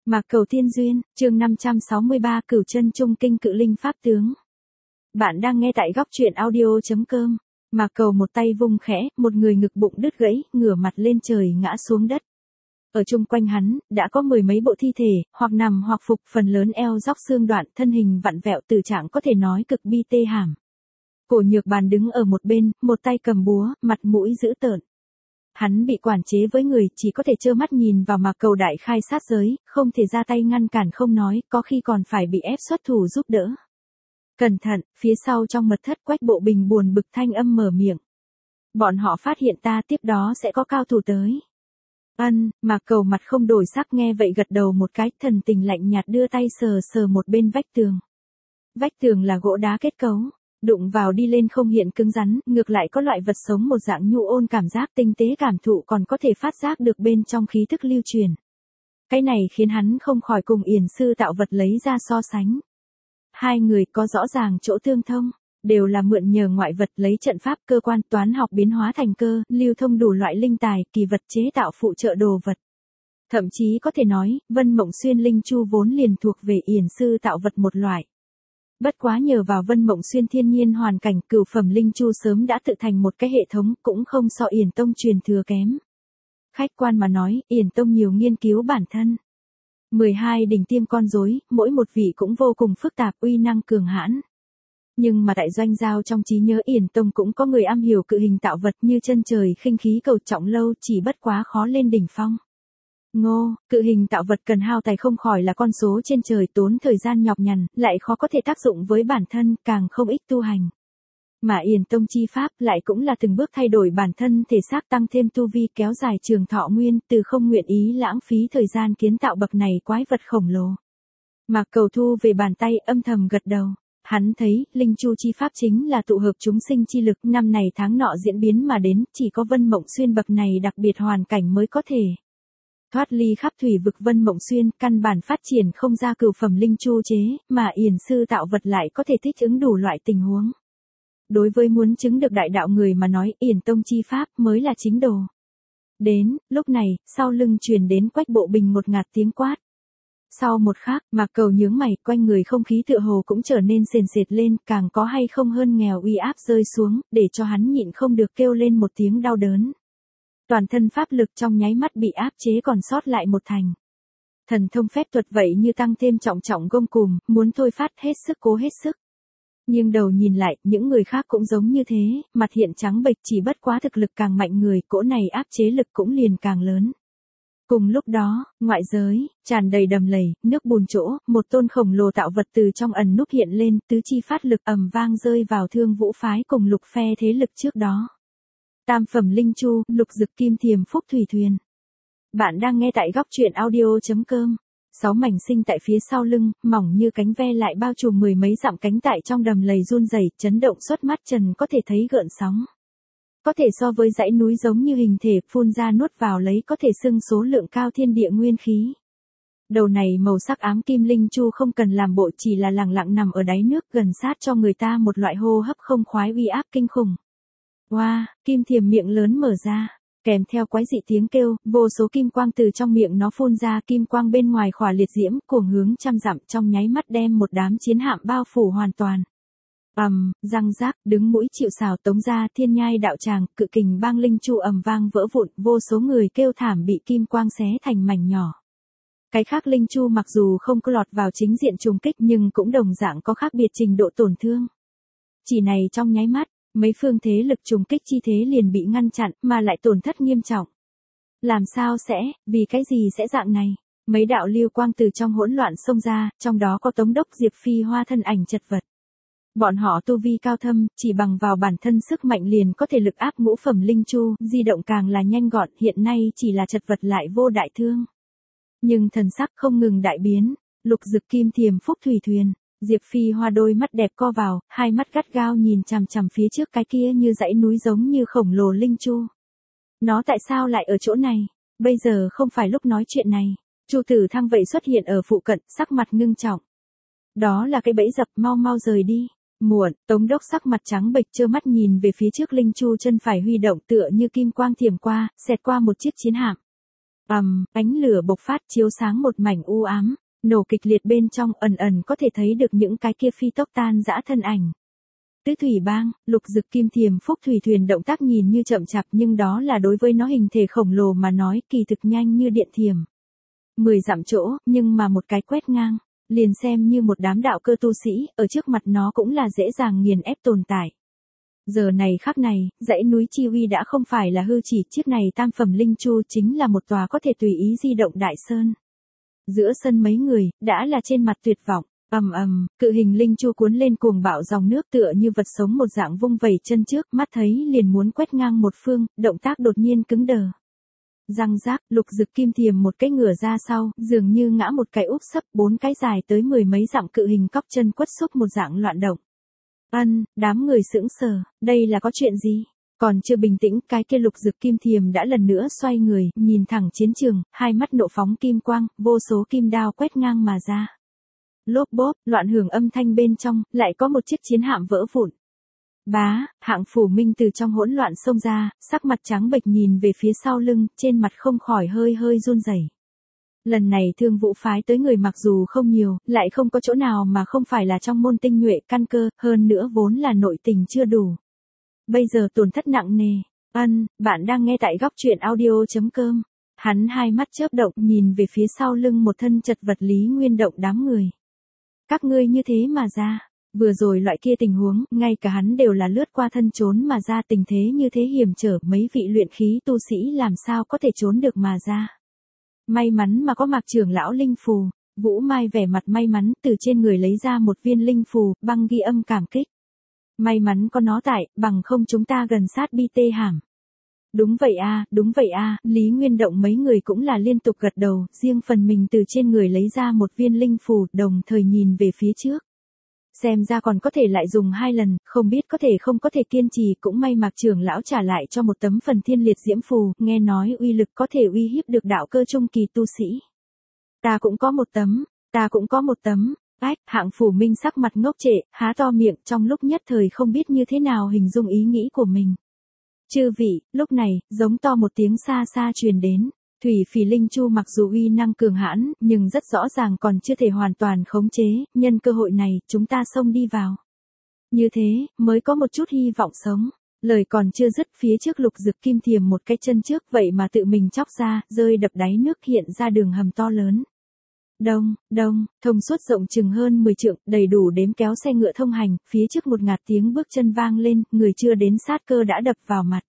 Mạc Cầu Tiên Duyên, chương 563 Cửu Chân Trung Kinh Cự Linh Pháp Tướng. Bạn đang nghe tại góc truyện audio.com. Mạc Cầu một tay vung khẽ, một người ngực bụng đứt gãy, ngửa mặt lên trời ngã xuống đất. Ở chung quanh hắn, đã có mười mấy bộ thi thể, hoặc nằm hoặc phục, phần lớn eo róc xương đoạn, thân hình vặn vẹo tử trạng có thể nói cực bi tê hàm. Cổ Nhược Bàn đứng ở một bên, một tay cầm búa, mặt mũi dữ tợn. Hắn bị quản chế với người, chỉ có thể trơ mắt nhìn vào Mạc Cầu đại khai sát giới, không thể ra tay ngăn cản không nói, có khi còn phải bị ép xuất thủ giúp đỡ. Cẩn thận, phía sau trong mật thất Quách Bộ Bình buồn bực thanh âm mở miệng. Bọn họ phát hiện ta, tiếp đó sẽ có cao thủ tới. Mạc Cầu mặt không đổi sắc nghe vậy gật đầu một cái, thần tình lạnh nhạt đưa tay sờ sờ một bên vách tường. Vách tường là gỗ đá kết cấu. Đụng vào đi lên không hiện cứng rắn, ngược lại có loại vật sống một dạng nhu ôn cảm giác tinh tế cảm thụ còn có thể phát giác được bên trong khí thức lưu truyền. Cái này khiến hắn không khỏi cùng Yển Sư Tạo Vật lấy ra so sánh. Hai người có rõ ràng chỗ tương thông, đều là mượn nhờ ngoại vật lấy trận pháp cơ quan toán học biến hóa thành cơ, lưu thông đủ loại linh tài, kỳ vật chế tạo phụ trợ đồ vật. Thậm chí có thể nói, Vân Mộng Xuyên Linh Chu vốn liền thuộc về Yển Sư Tạo Vật một loại. Bất quá nhờ vào Vân Mộng Xuyên thiên nhiên hoàn cảnh, cửu phẩm linh chu sớm đã tự thành một cái hệ thống, cũng không so Yển Tông truyền thừa kém. Khách quan mà nói, Yển Tông nhiều nghiên cứu bản thân. 12 đỉnh tiêm con rối, mỗi một vị cũng vô cùng phức tạp, uy năng cường hãn. Nhưng mà tại doanh giao trong trí nhớ Yển Tông cũng có người am hiểu cự hình tạo vật như chân trời khinh khí cầu trọng lâu, chỉ bất quá khó lên đỉnh phong. Cự hình tạo vật cần hao tài không khỏi là con số trên trời, tốn thời gian nhọc nhằn, lại khó có thể tác dụng với bản thân, càng không ích tu hành. Mà Yển Tông chi pháp lại cũng là từng bước thay đổi bản thân thể xác, tăng thêm tu vi, kéo dài trường thọ nguyên, từ không nguyện ý lãng phí thời gian kiến tạo bậc này quái vật khổng lồ. Mạc Cầu thu về bàn tay, âm thầm gật đầu. Hắn thấy, Linh Chu chi pháp chính là tụ hợp chúng sinh chi lực, năm này tháng nọ diễn biến mà đến, chỉ có Vân Mộng Xuyên bậc này đặc biệt hoàn cảnh mới có thể thoát ly khắp thủy vực Vân Mộng Xuyên, căn bản phát triển không ra cửu phẩm linh chu chế, mà Yển Sư Tạo Vật lại có thể thích ứng đủ loại tình huống. Đối với muốn chứng được đại đạo người mà nói, Yển Tông chi pháp mới là chính đồ. Đến, lúc này, sau lưng truyền đến Quách Bộ Bình một ngạt tiếng quát. Sau một khắc, Mạc Cầu nhướng mày, quanh người không khí tựa hồ cũng trở nên sền sệt lên, càng có hay không hơn nghèo uy áp rơi xuống, để cho hắn nhịn không được kêu lên một tiếng đau đớn. Toàn thân pháp lực trong nháy mắt bị áp chế còn sót lại một thành. Thần thông phép thuật vậy như tăng thêm trọng gông cùm, muốn thôi phát hết sức cố hết sức. Nhưng đầu nhìn lại, những người khác cũng giống như thế, mặt hiện trắng bệch, chỉ bất quá thực lực càng mạnh người, cỗ này áp chế lực cũng liền càng lớn. Cùng lúc đó, ngoại giới, tràn đầy đầm lầy, nước bùn chỗ, một tôn khổng lồ tạo vật từ trong ẩn núp hiện lên, tứ chi phát lực ầm vang rơi vào Thương Vũ phái cùng Lục phe thế lực trước đó. Tam phẩm linh chu, Lục Dực Kim Thiềm Phúc Thủy Thuyền. Bạn đang nghe tại góc truyện audio.com. 6 mảnh sinh tại phía sau lưng, mỏng như cánh ve lại bao trùm mười mấy dặm cánh tại trong đầm lầy run rẩy, chấn động xuất mắt trần có thể thấy gợn sóng. Có thể so với dãy núi giống như hình thể, phun ra nuốt vào lấy có thể xưng số lượng cao thiên địa nguyên khí. Đầu này màu sắc ám kim linh chu không cần làm bộ, chỉ là lẳng lặng nằm ở đáy nước, gần sát cho người ta một loại hô hấp không khoái uy áp kinh khủng. Kim Thiềm miệng lớn mở ra, kèm theo quái dị tiếng kêu, vô số kim quang từ trong miệng nó phun ra, kim quang bên ngoài khỏa liệt diễm, cuồng hướng trăm dặm, trong nháy mắt đem một đám chiến hạm bao phủ hoàn toàn. Răng rác, đứng mũi chịu sào tống ra, thiên nhai đạo tràng, cự kình bang linh chu ầm vang vỡ vụn, vô số người kêu thảm bị kim quang xé thành mảnh nhỏ. Cái khác linh chu mặc dù không có lọt vào chính diện trùng kích nhưng cũng đồng dạng có khác biệt trình độ tổn thương. Chỉ này trong nháy mắt, mấy phương thế lực trùng kích chi thế liền bị ngăn chặn, mà lại tổn thất nghiêm trọng. Làm sao sẽ, vì cái gì sẽ dạng này? Mấy đạo lưu quang từ trong hỗn loạn xông ra, trong đó có Tống Đốc Diệp Phi Hoa thân ảnh chật vật. Bọn họ tu vi cao thâm, chỉ bằng vào bản thân sức mạnh liền có thể lực áp ngũ phẩm linh chu, di động càng là nhanh gọn, hiện nay chỉ là chật vật lại vô đại thương. Nhưng thần sắc không ngừng đại biến, Lục Dực Kim Thiềm Phúc Thủy Thuyền. Diệp Phi Hoa đôi mắt đẹp co vào, hai mắt gắt gao nhìn chằm chằm phía trước cái kia như dãy núi giống như khổng lồ linh chu. Nó tại sao lại ở chỗ này? Bây giờ không phải lúc nói chuyện này. Chu Tử Thăng vậy xuất hiện ở phụ cận, sắc mặt ngưng trọng. Đó là cái bẫy dập, mau rời đi. Muộn, Tống Đốc sắc mặt trắng bệch trơ mắt nhìn về phía trước linh chu chân phải huy động tựa như kim quang thiểm qua, xẹt qua một chiếc chiến hạm. Ánh lửa bộc phát chiếu sáng một mảnh u ám, nổ kịch liệt bên trong ẩn ẩn có thể thấy được những cái kia phi tốc tan dã thân ảnh. Tứ thủy bang, Lục Dực Kim Thiềm Phúc thủy thuyền động tác nhìn như chậm chạp nhưng đó là đối với nó hình thể khổng lồ mà nói kỳ thực nhanh như điện thiểm. 10 dặm chỗ, nhưng mà một cái quét ngang, liền xem như một đám đạo cơ tu sĩ, ở trước mặt nó cũng là dễ dàng nghiền ép tồn tại. Giờ này khắc này, dãy núi Chi Uy đã không phải là hư chỉ, chiếc này tam phẩm linh chu chính là một tòa có thể tùy ý di động đại sơn. Giữa sân mấy người, đã là trên mặt tuyệt vọng. Cự hình linh chu cuốn lên cuồng bạo dòng nước tựa như vật sống một dạng vung vẩy chân trước, mắt thấy liền muốn quét ngang một phương, động tác đột nhiên cứng đờ. Răng rác, Lục Dực Kim Thiềm một cái ngửa ra sau, dường như ngã một cái úp sấp, 4 cái dài tới 10 mấy dặm cự hình cóc chân quất xúc một dạng loạn động. Đám người sững sờ, đây là có chuyện gì? Còn chưa bình tĩnh, cái kia Lục Dực Kim Thiềm đã lần nữa xoay người, nhìn thẳng chiến trường, hai mắt nộ phóng kim quang, vô số kim đao quét ngang mà ra. Lốp bốp, loạn hưởng âm thanh bên trong, lại có một chiếc chiến hạm vỡ vụn. Hạng Phủ Minh từ trong hỗn loạn xông ra, sắc mặt trắng bệch nhìn về phía sau lưng, trên mặt không khỏi hơi hơi run rẩy. Lần này Thương Vũ phái tới người mặc dù không nhiều, lại không có chỗ nào mà không phải là trong môn tinh nhuệ căn cơ, hơn nữa vốn là nội tình chưa đủ. Bây giờ tổn thất nặng nề. Bạn đang nghe tại góc truyện audio.com. Hắn hai mắt chớp động nhìn về phía sau lưng một thân chật vật Lý Nguyên Động đám người. Các ngươi như thế mà ra. Vừa rồi loại kia tình huống, ngay cả hắn đều là lướt qua thân trốn mà ra, tình thế như thế hiểm trở, mấy vị luyện khí tu sĩ làm sao có thể trốn được mà ra. May mắn mà có Mạc trưởng lão linh phù. Vũ Mai vẻ mặt may mắn, từ trên người lấy ra một viên linh phù, băng ghi âm cảm kích. May mắn có nó tại, bằng không chúng ta gần sát bi tê hàm. Đúng vậy a, Lý Nguyên Động mấy người cũng là liên tục gật đầu, riêng phần mình từ trên người lấy ra một viên linh phù, đồng thời nhìn về phía trước. Xem ra còn có thể lại dùng 2 lần, không biết có thể không có thể kiên trì, cũng may Mạc trưởng lão trả lại cho một tấm phần thiên liệt diễm phù, nghe nói uy lực có thể uy hiếp được đạo cơ trung kỳ tu sĩ. Ta cũng có một tấm. Hạng Phủ Minh sắc mặt ngốc trệ, há to miệng, trong lúc nhất thời không biết như thế nào hình dung ý nghĩ của mình. Chư vị, lúc này, giống to một tiếng xa xa truyền đến. Thủy Phỉ Linh Chu mặc dù uy năng cường hãn, nhưng rất rõ ràng còn chưa thể hoàn toàn khống chế, nhân cơ hội này, chúng ta xông đi vào. Như thế, mới có một chút hy vọng sống. Lời còn chưa dứt, phía trước Lục Dực Kim Thiềm một cái chân trước vậy mà tự mình chóc ra, rơi đập đáy nước hiện ra đường hầm to lớn. Đông, thông suốt rộng chừng hơn 10 trượng, đầy đủ đếm kéo xe ngựa thông hành, phía trước một ngạt tiếng bước chân vang lên, người chưa đến sát cơ đã đập vào mặt.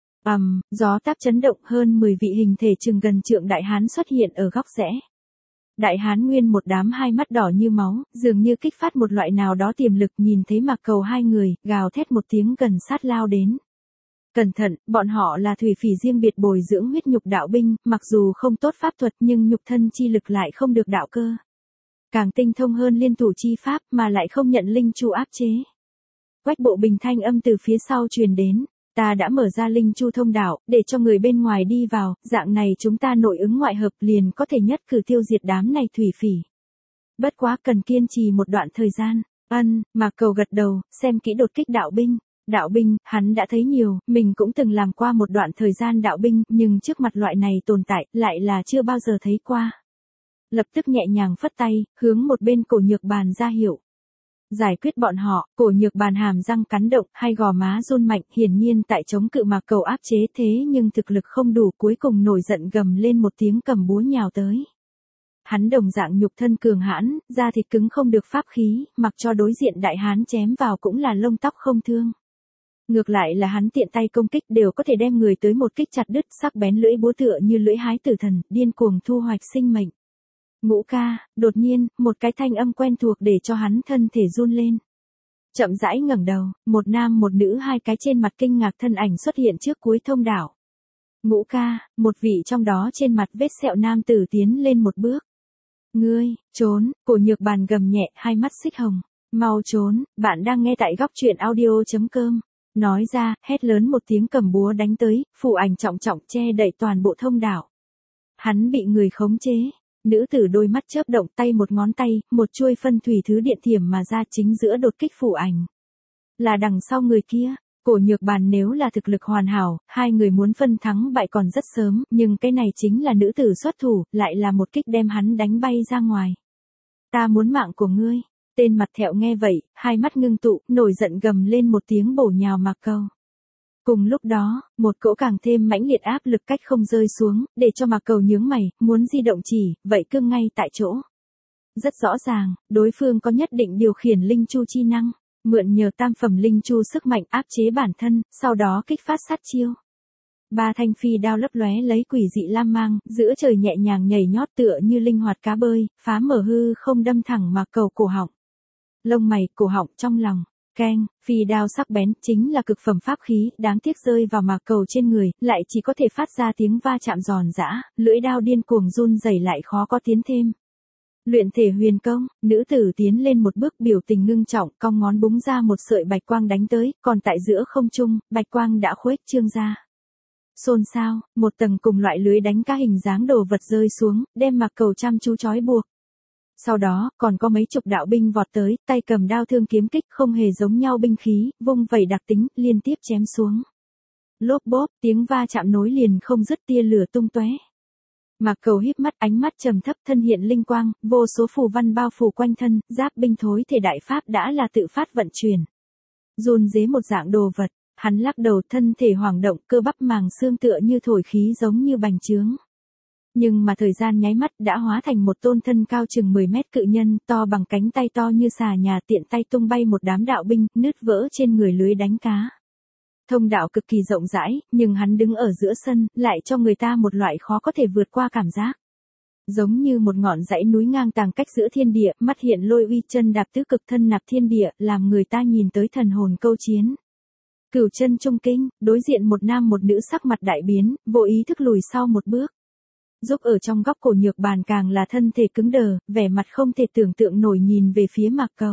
Gió táp chấn động, hơn 10 vị hình thể chừng gần trượng đại hán xuất hiện ở góc rẽ. Đại hán nguyên một đám hai mắt đỏ như máu, dường như kích phát một loại nào đó tiềm lực, nhìn thấy Mạc Cầu hai người, gào thét một tiếng gần sát lao đến. Cẩn thận, bọn họ là Thủy Phỉ riêng biệt bồi dưỡng huyết nhục đạo binh, mặc dù không tốt pháp thuật nhưng nhục thân chi lực lại không được đạo cơ. Càng tinh thông hơn liên thủ chi pháp mà lại không nhận linh chu áp chế. Quách Bộ Bình thanh âm từ phía sau truyền đến, ta đã mở ra linh chu thông đạo, để cho người bên ngoài đi vào, dạng này chúng ta nội ứng ngoại hợp liền có thể nhất cử tiêu diệt đám này Thủy Phỉ. Bất quá cần kiên trì một đoạn thời gian. Mạc Cầu gật đầu, xem kỹ đột kích đạo binh. Đạo binh, hắn đã thấy nhiều, mình cũng từng làm qua một đoạn thời gian đạo binh, nhưng trước mặt loại này tồn tại, lại là chưa bao giờ thấy qua. Lập tức nhẹ nhàng phất tay, hướng một bên Cổ Nhược Bàn ra hiệu. Giải quyết bọn họ, Cổ Nhược Bàn hàm răng cắn động, hai gò má run mạnh, hiển nhiên tại chống cự Mạc Cầu áp chế, thế nhưng thực lực không đủ, cuối cùng nổi giận gầm lên một tiếng cầm búa nhào tới. Hắn đồng dạng nhục thân cường hãn, da thịt cứng không được pháp khí, mặc cho đối diện đại hán chém vào cũng là lông tóc không thương. Ngược lại là hắn tiện tay công kích đều có thể đem người tới một kích chặt đứt, sắc bén lưỡi búa tựa như lưỡi hái tử thần, điên cuồng thu hoạch sinh mệnh. Ngũ ca, đột nhiên, một cái thanh âm quen thuộc để cho hắn thân thể run lên. Chậm rãi ngẩng đầu, một nam một nữ hai cái trên mặt kinh ngạc thân ảnh xuất hiện trước cuối thông đạo. Ngũ ca, một vị trong đó trên mặt vết sẹo nam tử tiến lên một bước. Ngươi, trốn, Cổ Nhược Bàn gầm nhẹ, hai mắt xích hồng. Mau trốn, bạn đang nghe tại góc truyện audio.com. Nói ra, hét lớn một tiếng cầm búa đánh tới, phù ảnh trọng trọng che đậy toàn bộ thông đạo. Hắn bị người khống chế. Nữ tử đôi mắt chớp động, tay một ngón tay, một chuôi phân thủy thứ điện thiểm mà ra chính giữa đột kích phù ảnh. Là đằng sau người kia. Cổ Nhược Bàn nếu là thực lực hoàn hảo, hai người muốn phân thắng bại còn rất sớm, nhưng cái này chính là nữ tử xuất thủ, lại là một kích đem hắn đánh bay ra ngoài. Ta muốn mạng của ngươi. Tên mặt thẹo nghe vậy, hai mắt ngưng tụ, nổi giận gầm lên một tiếng bổ nhào Mạc Cầu. Cùng lúc đó, một cỗ càng thêm mãnh liệt áp lực cách không rơi xuống, để cho Mạc Cầu nhướng mày, muốn di động chỉ, vậy cương ngay tại chỗ. Rất rõ ràng, đối phương có nhất định điều khiển linh chu chi năng, mượn nhờ tam phẩm linh chu sức mạnh áp chế bản thân, sau đó kích phát sát chiêu. Ba thanh phi đao lấp lóe lấy quỷ dị lam mang, giữa trời nhẹ nhàng nhảy nhót tựa như linh hoạt cá bơi, phá mở hư không đâm thẳng Mạc Cầu cổ họng. Lông mày, cổ họng trong lòng. Keng, phi đao sắc bén, chính là cực phẩm pháp khí, đáng tiếc rơi vào Mạc Cầu trên người, lại chỉ có thể phát ra tiếng va chạm giòn giã, lưỡi đao điên cuồng run rẩy lại khó có tiến thêm. Luyện thể huyền công, nữ tử tiến lên một bước biểu tình ngưng trọng, cong ngón búng ra một sợi bạch quang đánh tới, còn tại giữa không trung, bạch quang đã khuếch trương ra. Xôn xao, một tầng cùng loại lưới đánh cá hình dáng đồ vật rơi xuống, đem Mạc Cầu chăm chú trói buộc. Sau đó, còn có mấy chục đạo binh vọt tới, tay cầm đao thương kiếm kích không hề giống nhau binh khí, vung vẩy đặc tính, liên tiếp chém xuống. Lốp bốp, tiếng va chạm nối liền không dứt tia lửa tung tóe. Mạc Cầu híp mắt, ánh mắt trầm thấp, thân hiện linh quang, vô số phù văn bao phủ quanh thân, giáp binh thối thể đại pháp đã là tự phát vận chuyển. Run rế một dạng đồ vật, hắn lắc đầu, thân thể hoảng động, cơ bắp màng xương tựa như thổi khí giống như bành trướng. Nhưng mà thời gian nháy mắt đã hóa thành một tôn thân cao chừng 10 mét cự nhân, to bằng cánh tay to như xà nhà, tiện tay tung bay một đám đạo binh, nứt vỡ trên người lưới đánh cá. Thông đạo cực kỳ rộng rãi, nhưng hắn đứng ở giữa sân, lại cho người ta một loại khó có thể vượt qua cảm giác. Giống như một ngọn dãy núi ngang tàng cách giữa thiên địa, mắt hiện lôi uy, chân đạp tứ cực, thân nạp thiên địa, làm người ta nhìn tới thần hồn câu chiến. Cửu chân trung kinh, đối diện một nam một nữ sắc mặt đại biến, vô ý thức lùi sau một bước. Giúp ở trong góc Cổ Nhược Bàn càng là thân thể cứng đờ, vẻ mặt không thể tưởng tượng nổi nhìn về phía Mạc Cầu.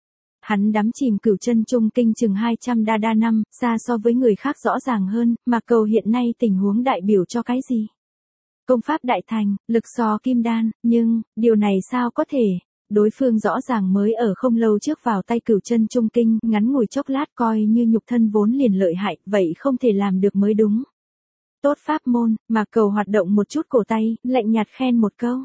Hắn đắm chìm cửu chân trung kinh chừng 200 đa năm, xa so với người khác rõ ràng hơn, Mạc Cầu hiện nay tình huống đại biểu cho cái gì? Công pháp đại thành, lực so kim đan, nhưng, điều này sao có thể? Đối phương rõ ràng mới ở không lâu trước vào tay cửu chân trung kinh, ngắn ngủi chốc lát coi như nhục thân vốn liền lợi hại, vậy không thể làm được mới đúng. Tốt pháp môn, Mạc Cầu hoạt động một chút cổ tay, lạnh nhạt khen một câu.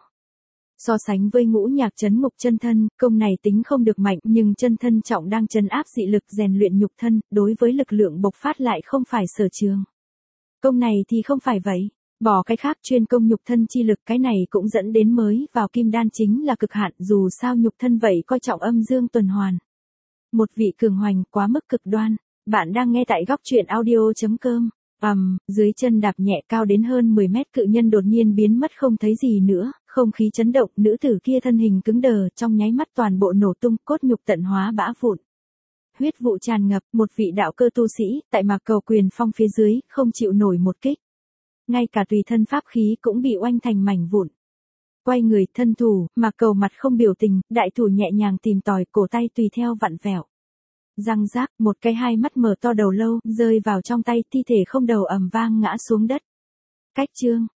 So sánh với Ngũ Nhạc trấn ngục chân thân, công này tính không được mạnh, nhưng chân thân trọng đang trấn áp dị lực rèn luyện nhục thân, đối với lực lượng bộc phát lại không phải sở trường. Công này thì không phải vậy, bỏ cái khác, chuyên công nhục thân chi lực, cái này cũng dẫn đến mới vào kim đan chính là cực hạn, dù sao nhục thân vậy coi trọng âm dương tuần hoàn. Một vị cường hoành quá mức cực đoan. Bạn đang nghe tại góc truyện audio.com. Dưới chân đạp nhẹ, cao đến hơn 10 mét cự nhân đột nhiên biến mất không thấy gì nữa, không khí chấn động, nữ tử kia thân hình cứng đờ, trong nháy mắt toàn bộ nổ tung, cốt nhục tận hóa bã vụn. Huyết vụ tràn ngập, một vị đạo cơ tu sĩ, tại Mạc Cầu quyền phong phía dưới, không chịu nổi một kích. Ngay cả tùy thân pháp khí cũng bị oanh thành mảnh vụn. Quay người, thân thủ, Mạc Cầu mặt không biểu tình, đại thủ nhẹ nhàng tìm tòi, cổ tay tùy theo vặn vẹo. Răng rác, một cái hai mắt mở to đầu lâu, rơi vào trong tay, thi thể không đầu ầm vang ngã xuống đất. Cách chương,